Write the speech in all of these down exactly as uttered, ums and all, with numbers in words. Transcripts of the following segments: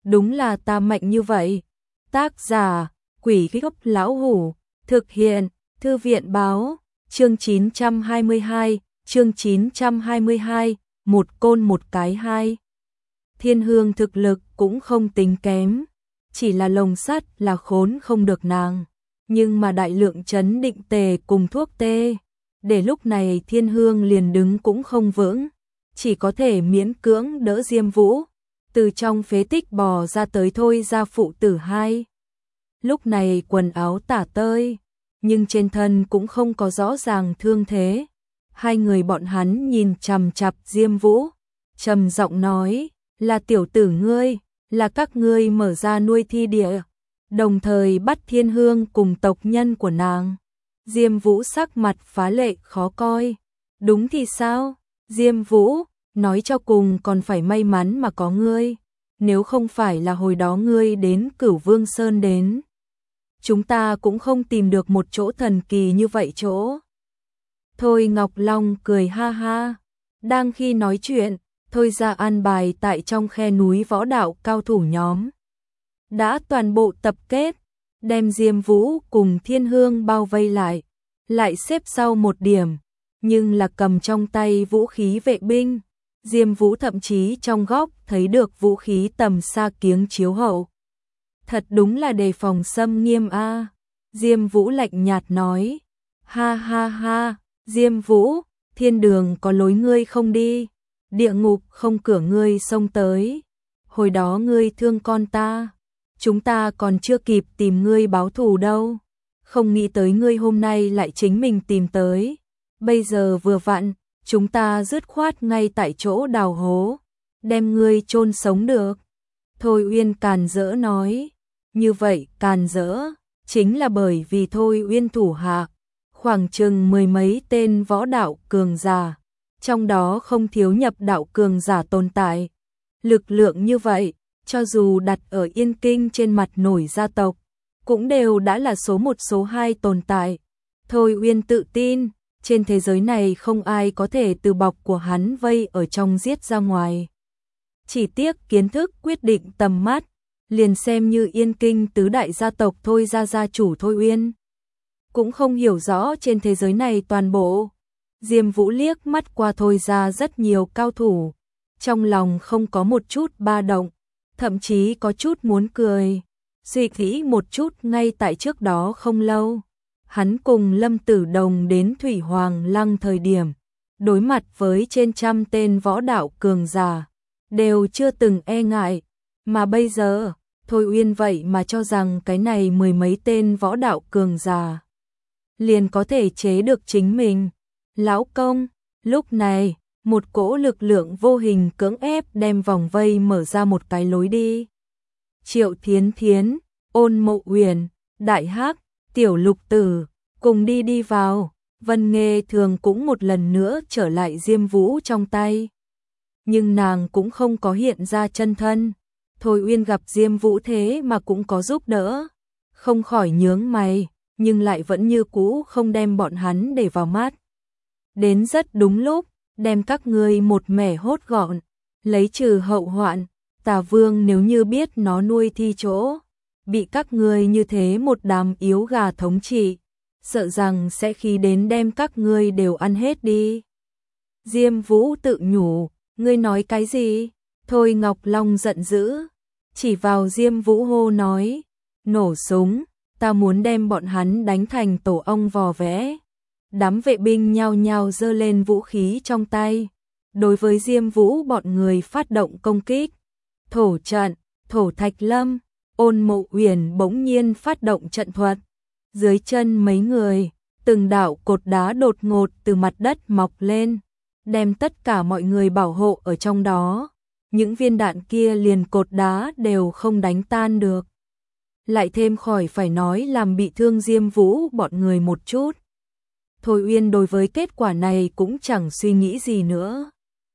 đúng là ta mạnh như vậy. Tác giả, Quỷ Gốc Lão Hủ, thực hiện, Thư viện báo, chương chín trăm hai mươi hai, chương chín trăm hai mươi hai, một côn một cái hai. Thiên Hương thực lực cũng không tính kém, chỉ là lồng sắt là khốn không được nàng, nhưng mà đại lượng trấn định tề cùng thuốc tê, để lúc này Thiên Hương liền đứng cũng không vững, chỉ có thể miễn cưỡng đỡ Diêm Vũ, từ trong phế tích bò ra tới thôi ra phụ tử hai. Lúc này quần áo tả tơi, nhưng trên thân cũng không có rõ ràng thương thế. Hai người bọn hắn nhìn chằm chằm Diêm Vũ, trầm giọng nói, là tiểu tử ngươi, là các ngươi mở ra nuôi thi địa, đồng thời bắt Thiên Hương cùng tộc nhân của nàng. Diêm Vũ sắc mặt phá lệ khó coi. Đúng thì sao? Diêm Vũ, nói cho cùng còn phải may mắn mà có ngươi, nếu không phải là hồi đó ngươi đến Cửu Vương Sơn đến, chúng ta cũng không tìm được một chỗ thần kỳ như vậy chỗ. Thôi Ngọc Long cười ha ha, đang khi nói chuyện, Thôi ra an bài tại trong khe núi võ đạo cao thủ nhóm. Đã toàn bộ tập kết, đem Diêm Vũ cùng Thiên Hương bao vây lại, lại xếp sau một điểm, nhưng là cầm trong tay vũ khí vệ binh. Diêm Vũ thậm chí trong góc thấy được vũ khí tầm xa kiếng chiếu hậu. Thật đúng là đề phòng xâm nghiêm a. Diêm Vũ lạnh nhạt nói, ha ha ha, Diêm Vũ, thiên đường có lối ngươi không đi, địa ngục không cửa ngươi xông tới. Hồi đó ngươi thương con ta, chúng ta còn chưa kịp tìm ngươi báo thù đâu, không nghĩ tới ngươi hôm nay lại chính mình tìm tới. Bây giờ vừa vặn, chúng ta dứt khoát ngay tại chỗ đào hố, đem ngươi chôn sống được. Thôi Uyên càn rỡ nói, như vậy càn rỡ, chính là bởi vì Thôi Uyên thủ hạ, khoảng chừng mười mấy tên võ đạo cường giả, trong đó không thiếu nhập đạo cường giả tồn tại. Lực lượng như vậy, cho dù đặt ở Yên Kinh trên mặt nổi gia tộc, cũng đều đã là số một số hai tồn tại. Thôi Uyên tự tin, trên thế giới này không ai có thể từ bọc của hắn vây ở trong giết ra ngoài. Chỉ tiếc kiến thức quyết định tầm mắt, liền xem như Yên Kinh tứ đại gia tộc Thôi gia gia chủ Thôi Uyên, cũng không hiểu rõ trên thế giới này toàn bộ. Diêm Vũ liếc mắt qua Thôi gia rất nhiều cao thủ, trong lòng không có một chút ba động, thậm chí có chút muốn cười. Suy nghĩ một chút, ngay tại trước đó không lâu, hắn cùng Lâm Tử Đồng đến Thủy Hoàng Lăng thời điểm, đối mặt với trên trăm tên võ đạo cường giả, đều chưa từng e ngại, mà bây giờ, Thôi Uyên vậy mà cho rằng cái này mười mấy tên võ đạo cường giả liền có thể chế được chính mình. Lão công, lúc này, một cỗ lực lượng vô hình cưỡng ép đem vòng vây mở ra một cái lối đi. Triệu Thiến Thiến, Ôn Mộ Uyển, Đại Hắc, Tiểu Lục Tử, cùng đi đi vào. Vân Nghê Thường cũng một lần nữa trở lại Diêm Vũ trong tay, nhưng nàng cũng không có hiện ra chân thân. Thôi Uyên gặp Diêm Vũ thế mà cũng có giúp đỡ, không khỏi nhướng mày, nhưng lại vẫn như cũ không đem bọn hắn để vào mắt. Đến rất đúng lúc, đem các ngươi một mẻ hốt gọn, lấy trừ hậu hoạn. Tà Vương nếu như biết nó nuôi thi chỗ, bị các ngươi như thế một đám yếu gà thống trị, sợ rằng sẽ khí đến đem các ngươi đều ăn hết đi. Diêm Vũ tự nhủ, ngươi nói cái gì? Thôi Ngọc Long giận dữ, chỉ vào Diêm Vũ hô nói, nổ súng, ta muốn đem bọn hắn đánh thành tổ ong vò vẽ. Đám vệ binh nhao nhao giơ lên vũ khí trong tay, đối với Diêm Vũ bọn người phát động công kích. Thổ trận, Thổ Thạch Lâm, Ôn Mộ Uyển bỗng nhiên phát động trận thuật. Dưới chân mấy người, từng đạo cột đá đột ngột từ mặt đất mọc lên, đem tất cả mọi người bảo hộ ở trong đó. Những viên đạn kia liền cột đá đều không đánh tan được, lại thêm khỏi phải nói làm bị thương Diêm Vũ bọn người một chút. Thôi Uyên đối với kết quả này cũng chẳng suy nghĩ gì nữa.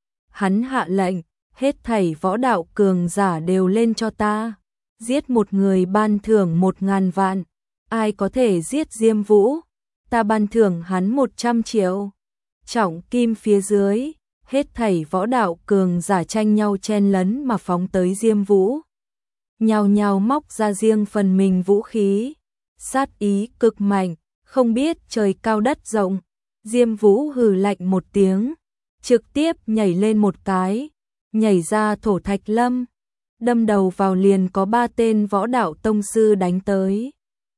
Hắn hạ lệnh, hết thảy võ đạo cường giả đều lên cho ta, giết một người ban thưởng một ngàn vạn, ai có thể giết Diêm Vũ, ta ban thưởng hắn một trăm triệu. Trọng kim phía dưới, hết thảy võ đạo cường giả tranh nhau chen lấn mà phóng tới Diêm Vũ. nhào nhào móc ra riêng phần mình vũ khí, sát ý cực mạnh, không biết trời cao đất rộng. Diêm Vũ hừ lạnh một tiếng, trực tiếp nhảy lên một cái, nhảy ra thổ thạch lâm, đâm đầu vào liền có ba tên võ đạo tông sư đánh tới.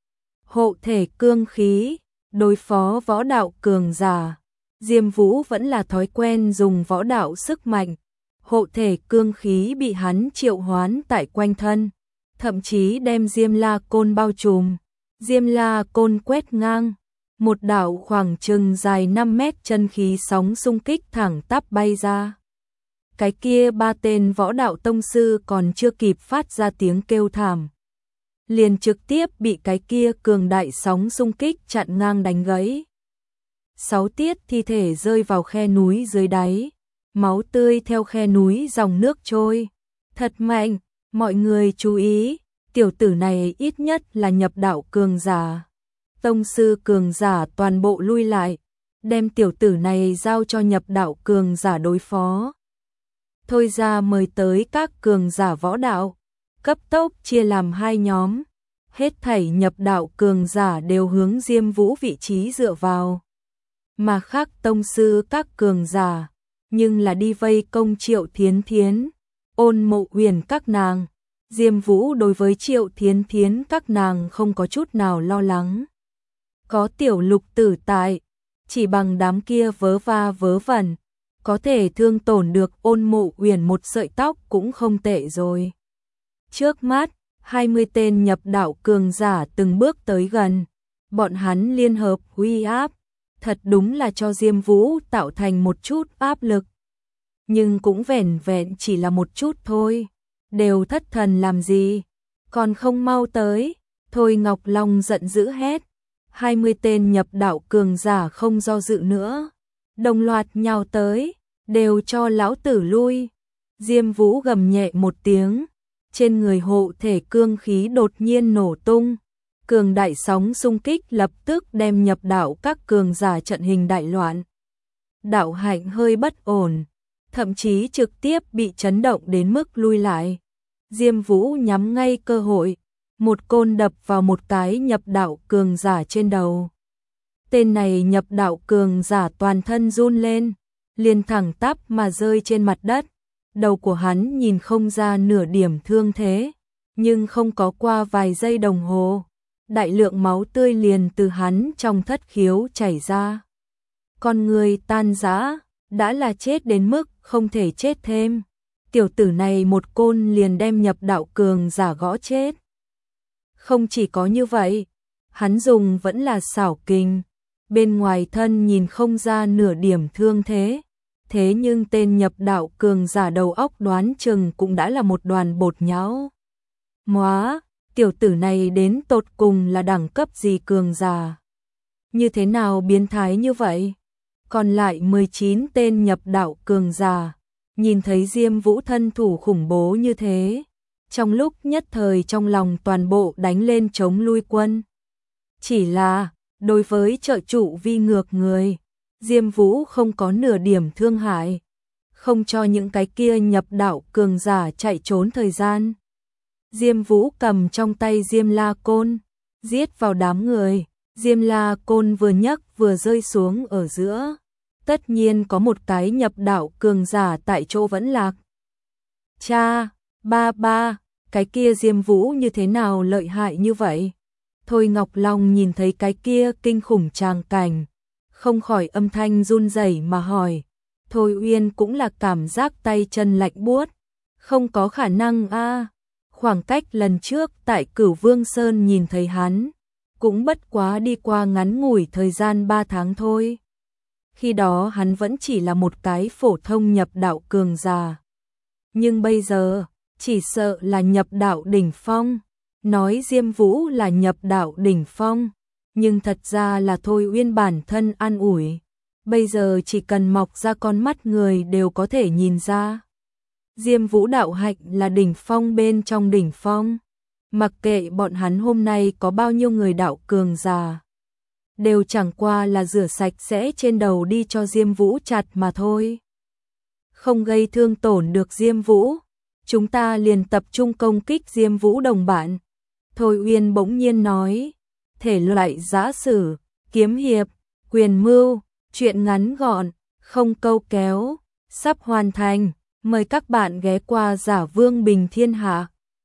Hộ thể cương khí, đối phó võ đạo cường giả, Diêm Vũ vẫn là thói quen dùng võ đạo sức mạnh. Hộ thể cương khí bị hắn triệu hoán tại quanh thân, thậm chí đem Diêm La Côn bao trùm. Diêm La Côn quét ngang, một đạo khoảng chừng dài năm mét chân khí sóng xung kích thẳng tắp bay ra. Cái kia ba tên võ đạo tông sư còn chưa kịp phát ra tiếng kêu thảm, liền trực tiếp bị cái kia cường đại sóng xung kích chặn ngang đánh gãy. Sáu tiết thi thể rơi vào khe núi dưới đáy, máu tươi theo khe núi dòng nước trôi. Thật mạnh, mọi người chú ý, tiểu tử này ít nhất là nhập đạo cường giả. Tông sư cường giả toàn bộ lui lại, đem tiểu tử này giao cho nhập đạo cường giả đối phó. Thôi ra mời tới các cường giả võ đạo, cấp tốc chia làm hai nhóm. Hết thảy nhập đạo cường giả đều hướng Diêm Vũ vị trí dựa vào. Mà khác tông sư các cường giả, nhưng là đi vây công Triệu Thiến Thiến, Ôn Mộ Huyền các nàng. Diêm Vũ đối với Triệu Thiến Thiến các nàng không có chút nào lo lắng. Có tiểu lục tử tại, chỉ bằng đám kia vớ va vớ vẩn, có thể thương tổn được Ôn Mộ Huyền một sợi tóc cũng không tệ rồi. Trước mắt, hai mươi tên nhập đạo cường giả từng bước tới gần, bọn hắn liên hợp uy áp, thật đúng là cho Diêm Vũ tạo thành một chút áp lực. Nhưng cũng vẻn vẹn chỉ là một chút thôi, đều thất thần làm gì, còn không mau tới. Thôi Ngọc Long giận dữ hét, hai mươi tên nhập đạo cường giả không do dự nữa, đồng loạt nhào tới, đều cho lão tử lui. Diêm Vũ gầm nhẹ một tiếng, trên người hộ thể cương khí đột nhiên nổ tung, cường đại sóng xung kích lập tức đem nhập đạo các cường giả trận hình đại loạn. Đạo hạnh hơi bất ổn, thậm chí trực tiếp bị chấn động đến mức lui lại. Diêm Vũ nhắm ngay cơ hội, một côn đập vào một cái nhập đạo cường giả trên đầu. Tên này nhập đạo cường giả toàn thân run lên, liền thẳng tắp mà rơi trên mặt đất. Đầu của hắn nhìn không ra nửa điểm thương thế, nhưng không có qua vài giây đồng hồ, đại lượng máu tươi liền từ hắn trong thất khiếu chảy ra. Con người tan rã, đã là chết đến mức không thể chết thêm. Tiểu tử này một côn liền đem nhập đạo cường giả gõ chết. Không chỉ có như vậy, hắn dùng vẫn là xảo kình, bên ngoài thân nhìn không ra nửa điểm thương thế. Thế nhưng tên nhập đạo cường giả đầu óc đoán chừng cũng đã là một đoàn bột nhão. Móa, tiểu tử này đến tột cùng là đẳng cấp gì cường giả? Như thế nào biến thái như vậy? Còn lại mười chín tên nhập đạo cường giả, nhìn thấy Diêm Vũ thân thủ khủng bố như thế, trong lúc nhất thời trong lòng toàn bộ đánh lên chống lui quân. Chỉ là, đối với trợ trụ vi ngược người, Diêm Vũ không có nửa điểm thương hại, không cho những cái kia nhập đạo cường giả chạy trốn thời gian. Diêm Vũ cầm trong tay Diêm La Côn, giết vào đám người. Diêm La Côn vừa nhấc vừa rơi xuống ở giữa, tất nhiên có một cái nhập đạo cường giả tại chỗ vẫn lạc. Cha, ba ba, cái kia Diêm Vũ như thế nào lợi hại như vậy? Thôi Ngọc Long nhìn thấy cái kia kinh khủng tràng cảnh, không khỏi âm thanh run rẩy mà hỏi. Thôi Uyên cũng là cảm giác tay chân lạnh buốt, không có khả năng a. Khoảng cách lần trước tại Cửu Vương Sơn nhìn thấy hắn, cũng bất quá đi qua ngắn ngủi thời gian ba tháng thôi. Khi đó hắn vẫn chỉ là một cái phổ thông nhập đạo cường giả. Nhưng bây giờ, chỉ sợ là nhập đạo đỉnh phong. Nói Diêm Vũ là nhập đạo đỉnh phong, nhưng thật ra là Thôi Uyên bản thân an ủi. Bây giờ chỉ cần mọc ra con mắt người đều có thể nhìn ra. Diêm Vũ đạo hạnh là đỉnh phong bên trong đỉnh phong. Mặc kệ bọn hắn hôm nay có bao nhiêu người đạo cường giả, đều chẳng qua là rửa sạch sẽ trên đầu đi cho Diêm Vũ chặt mà thôi. Không gây thương tổn được Diêm Vũ, chúng ta liền tập trung công kích Diêm Vũ đồng bạn. Thôi Uyên bỗng nhiên nói, thể loại giã sử, kiếm hiệp, quyền mưu, truyện ngắn gọn, không câu kéo, sắp hoàn thành, mời các bạn ghé qua Giả Vương Bình Thiên Hạ.